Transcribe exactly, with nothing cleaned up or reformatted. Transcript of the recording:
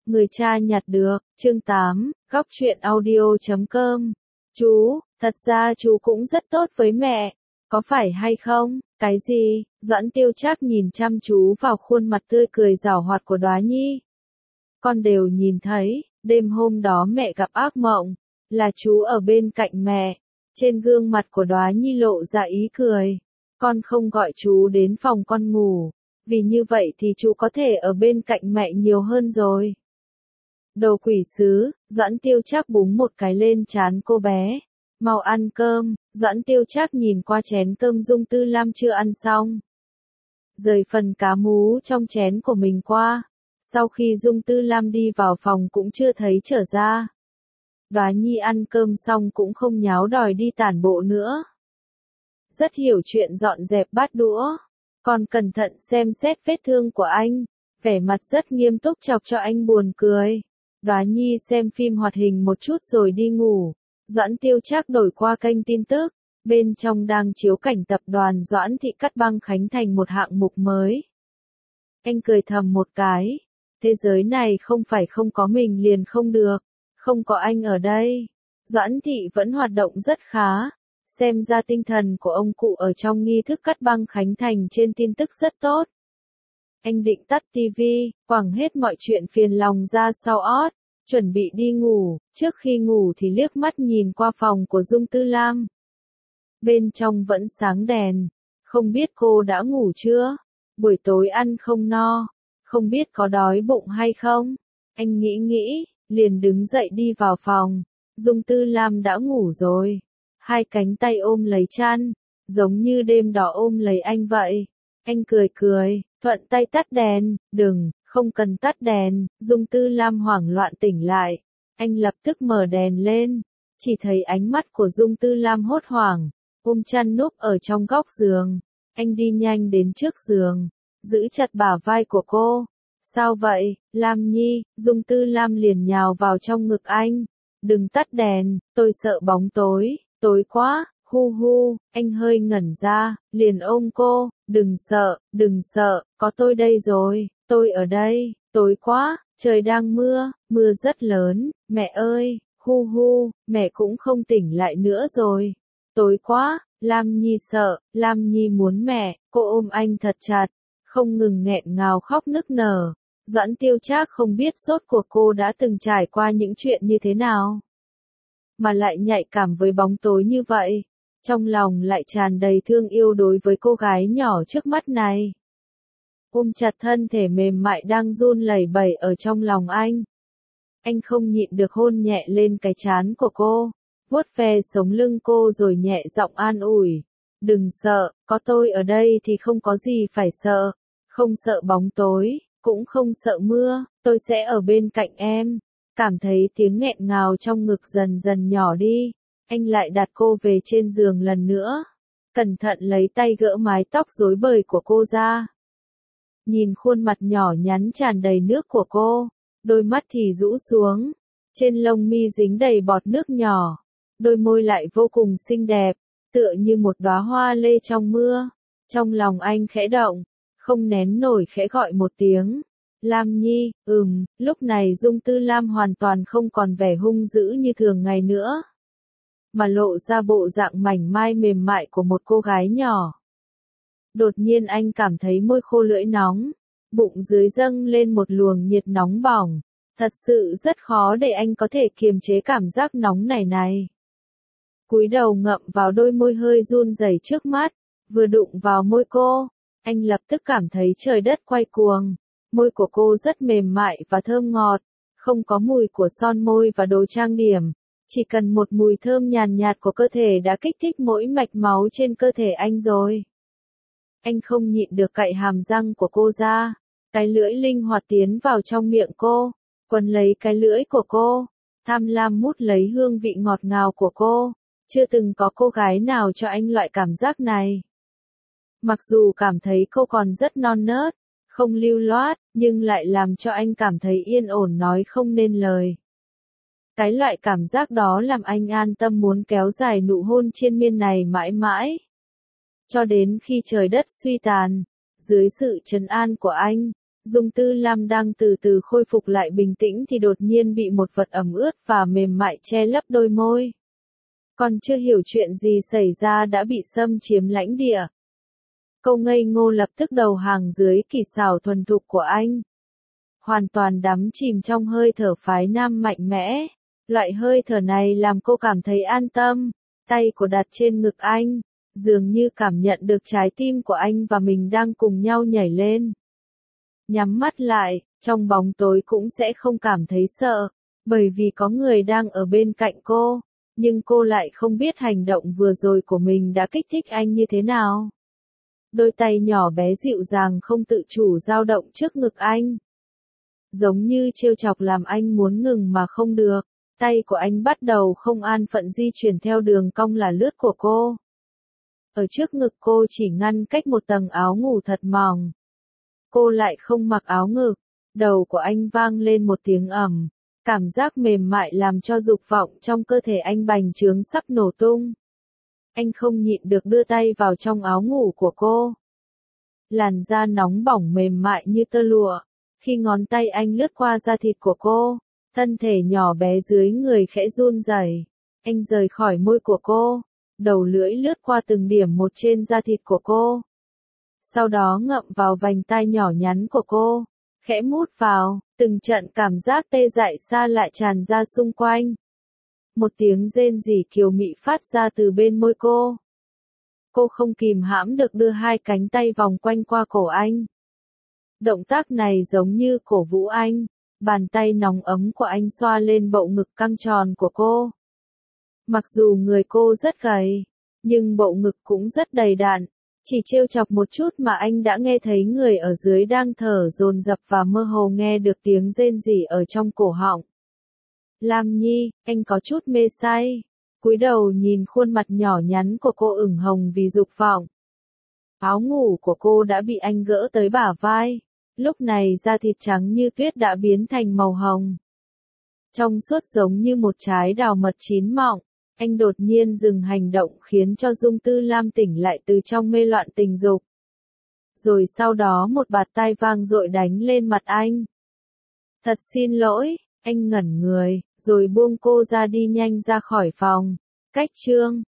Người cha nhặt được, chương tám, góc truyện audio chấm com. Chú, thật ra chú cũng rất tốt với mẹ, có phải hay không? Cái gì? Doãn Tiêu Trác nhìn chăm chú vào khuôn mặt tươi cười giảo hoạt của Đóa Nhi. Con đều nhìn thấy, đêm hôm đó mẹ gặp ác mộng, là chú ở bên cạnh mẹ. Trên gương mặt của Đóa Nhi lộ ra ý cười. Con không gọi chú đến phòng con ngủ, vì như vậy thì chú có thể ở bên cạnh mẹ nhiều hơn rồi. Đồ quỷ sứ, Doãn Tiêu Trác búng một cái lên trán cô bé. Mau ăn cơm. Doãn Tiêu Trác nhìn qua chén cơm Dung Tư Lam chưa ăn xong, rời phần cá mú trong chén của mình qua. Sau khi Dung Tư Lam đi vào phòng cũng chưa thấy trở ra. Đóa Nhi ăn cơm xong cũng không nháo đòi đi tản bộ nữa. Rất hiểu chuyện dọn dẹp bát đũa. Còn cẩn thận xem xét vết thương của anh. Vẻ mặt rất nghiêm túc chọc cho anh buồn cười. Đóa Nhi xem phim hoạt hình một chút rồi đi ngủ. Doãn Tiêu Trác đổi qua kênh tin tức. Bên trong đang chiếu cảnh tập đoàn Doãn Thị cắt băng khánh thành một hạng mục mới. Anh cười thầm một cái. Thế giới này không phải không có mình liền không được. Không có anh ở đây. Doãn Thị vẫn hoạt động rất khá. Xem ra tinh thần của ông cụ ở trong nghi thức cắt băng khánh thành trên tin tức rất tốt. Anh định tắt tivi, quẳng hết mọi chuyện phiền lòng ra sau ót, chuẩn bị đi ngủ. Trước khi ngủ thì liếc mắt nhìn qua phòng của Dung Tư Lam. Bên trong vẫn sáng đèn. Không biết cô đã ngủ chưa? Buổi tối ăn không no. Không biết có đói bụng hay không? Anh nghĩ nghĩ, liền đứng dậy đi vào phòng. Dung Tư Lam đã ngủ rồi. Hai cánh tay ôm lấy chăn, giống như đêm đó ôm lấy anh vậy. Anh cười cười, thuận tay tắt đèn. Đừng, không cần tắt đèn. Dung Tư Lam hoảng loạn tỉnh lại. Anh lập tức mở đèn lên. Chỉ thấy ánh mắt của Dung Tư Lam hốt hoảng, ôm chăn núp ở trong góc giường. Anh đi nhanh đến trước giường, giữ chặt bả vai của cô. Sao vậy, Lam Nhi? Dung Tư Lam liền nhào vào trong ngực anh. Đừng tắt đèn, tôi sợ bóng tối, tối quá, hu hu. Anh hơi ngẩn ra, liền ôm cô. Đừng sợ, đừng sợ, có tôi đây rồi, tôi ở đây. Tối quá, trời đang mưa, mưa rất lớn. Mẹ ơi, hu hu, mẹ cũng không tỉnh lại nữa rồi. Tối quá. Lam Nhi sợ, Lam Nhi muốn mẹ. Cô ôm anh thật chặt, không ngừng nghẹn ngào khóc nức nở. Doãn Tiêu Trác không biết rốt cuộc cô đã từng trải qua những chuyện như thế nào, mà lại nhạy cảm với bóng tối như vậy. Trong lòng lại tràn đầy thương yêu đối với cô gái nhỏ trước mắt này. Ôm chặt thân thể mềm mại đang run lẩy bẩy ở trong lòng anh. Anh không nhịn được hôn nhẹ lên cái trán của cô, vuốt ve sống lưng cô rồi nhẹ giọng an ủi. Đừng sợ, có tôi ở đây thì không có gì phải sợ. Không sợ bóng tối, cũng không sợ mưa, tôi sẽ ở bên cạnh em. Cảm thấy tiếng nghẹn ngào trong ngực dần dần nhỏ đi. Anh lại đặt cô về trên giường lần nữa. Cẩn thận lấy tay gỡ mái tóc rối bời của cô ra. Nhìn khuôn mặt nhỏ nhắn tràn đầy nước của cô. Đôi mắt thì rũ xuống. Trên lông mi dính đầy bọt nước nhỏ. Đôi môi lại vô cùng xinh đẹp, tựa như một đóa hoa lê trong mưa. Trong lòng anh khẽ động, không nén nổi khẽ gọi một tiếng. Lam Nhi. Ừm. Lúc này Dung Tư Lam hoàn toàn không còn vẻ hung dữ như thường ngày nữa, mà lộ ra bộ dạng mảnh mai mềm mại của một cô gái nhỏ. Đột nhiên anh cảm thấy môi khô lưỡi nóng, bụng dưới dâng lên một luồng nhiệt nóng bỏng. Thật sự rất khó để anh có thể kiềm chế cảm giác nóng này này. Cúi đầu ngậm vào đôi môi hơi run rẩy trước mắt, vừa đụng vào môi cô, anh lập tức cảm thấy trời đất quay cuồng. Môi của cô rất mềm mại và thơm ngọt, không có mùi của son môi và đồ trang điểm, chỉ cần một mùi thơm nhàn nhạt của cơ thể đã kích thích mỗi mạch máu trên cơ thể anh rồi. Anh không nhịn được cạy hàm răng của cô ra, cái lưỡi linh hoạt tiến vào trong miệng cô, quấn lấy cái lưỡi của cô, tham lam mút lấy hương vị ngọt ngào của cô. Chưa từng có cô gái nào cho anh loại cảm giác này. Mặc dù cảm thấy cô còn rất non nớt, không lưu loát, nhưng lại làm cho anh cảm thấy yên ổn nói không nên lời. Cái loại cảm giác đó làm anh an tâm muốn kéo dài nụ hôn triền miên này mãi mãi. Cho đến khi trời đất suy tàn, dưới sự trấn an của anh, Dung Tư Lam đang từ từ khôi phục lại bình tĩnh thì đột nhiên bị một vật ẩm ướt và mềm mại che lấp đôi môi. Còn chưa hiểu chuyện gì xảy ra đã bị xâm chiếm lãnh địa. Cô ngây ngô lập tức đầu hàng dưới kỳ xảo thuần thục của anh. Hoàn toàn đắm chìm trong hơi thở phái nam mạnh mẽ. Loại hơi thở này làm cô cảm thấy an tâm. Tay cô đặt trên ngực anh, dường như cảm nhận được trái tim của anh và mình đang cùng nhau nhảy lên. Nhắm mắt lại, trong bóng tối cũng sẽ không cảm thấy sợ, bởi vì có người đang ở bên cạnh cô, nhưng cô lại không biết hành động vừa rồi của mình đã kích thích anh như thế nào. Đôi tay nhỏ bé dịu dàng không tự chủ dao động trước ngực anh. Giống như trêu chọc làm anh muốn ngừng mà không được, tay của anh bắt đầu không an phận di chuyển theo đường cong là lướt của cô. Ở trước ngực cô chỉ ngăn cách một tầng áo ngủ thật mỏng. Cô lại không mặc áo ngực, đầu của anh vang lên một tiếng ầm, cảm giác mềm mại làm cho dục vọng trong cơ thể anh bành trướng sắp nổ tung. Anh không nhịn được đưa tay vào trong áo ngủ của cô. Làn da nóng bỏng mềm mại như tơ lụa, khi ngón tay anh lướt qua da thịt của cô, thân thể nhỏ bé dưới người khẽ run rẩy. Anh rời khỏi môi của cô, đầu lưỡi lướt qua từng điểm một trên da thịt của cô. Sau đó ngậm vào vành tai nhỏ nhắn của cô, khẽ mút vào, từng trận cảm giác tê dại xa lại tràn ra xung quanh. Một tiếng rên rỉ kiều mị phát ra từ bên môi cô. Cô không kìm hãm được đưa hai cánh tay vòng quanh qua cổ anh. Động tác này giống như cổ vũ anh, bàn tay nóng ấm của anh xoa lên bậu ngực căng tròn của cô. Mặc dù người cô rất gầy, nhưng bậu ngực cũng rất đầy đặn. Chỉ trêu chọc một chút mà anh đã nghe thấy người ở dưới đang thở dồn dập và mơ hồ nghe được tiếng rên rỉ ở trong cổ họng. Lam Nhi, anh có chút mê say. Cúi đầu nhìn khuôn mặt nhỏ nhắn của cô ửng hồng vì dục vọng. Áo ngủ của cô đã bị anh gỡ tới bả vai. Lúc này da thịt trắng như tuyết đã biến thành màu hồng. Trong suốt giống như một trái đào mật chín mọng. Anh đột nhiên dừng hành động khiến cho Dung Tư Lam tỉnh lại từ trong mê loạn tình dục. Rồi sau đó một bạt tai vang dội đánh lên mặt anh. Thật xin lỗi, anh ngẩn người, rồi buông cô ra đi nhanh ra khỏi phòng. Cách chương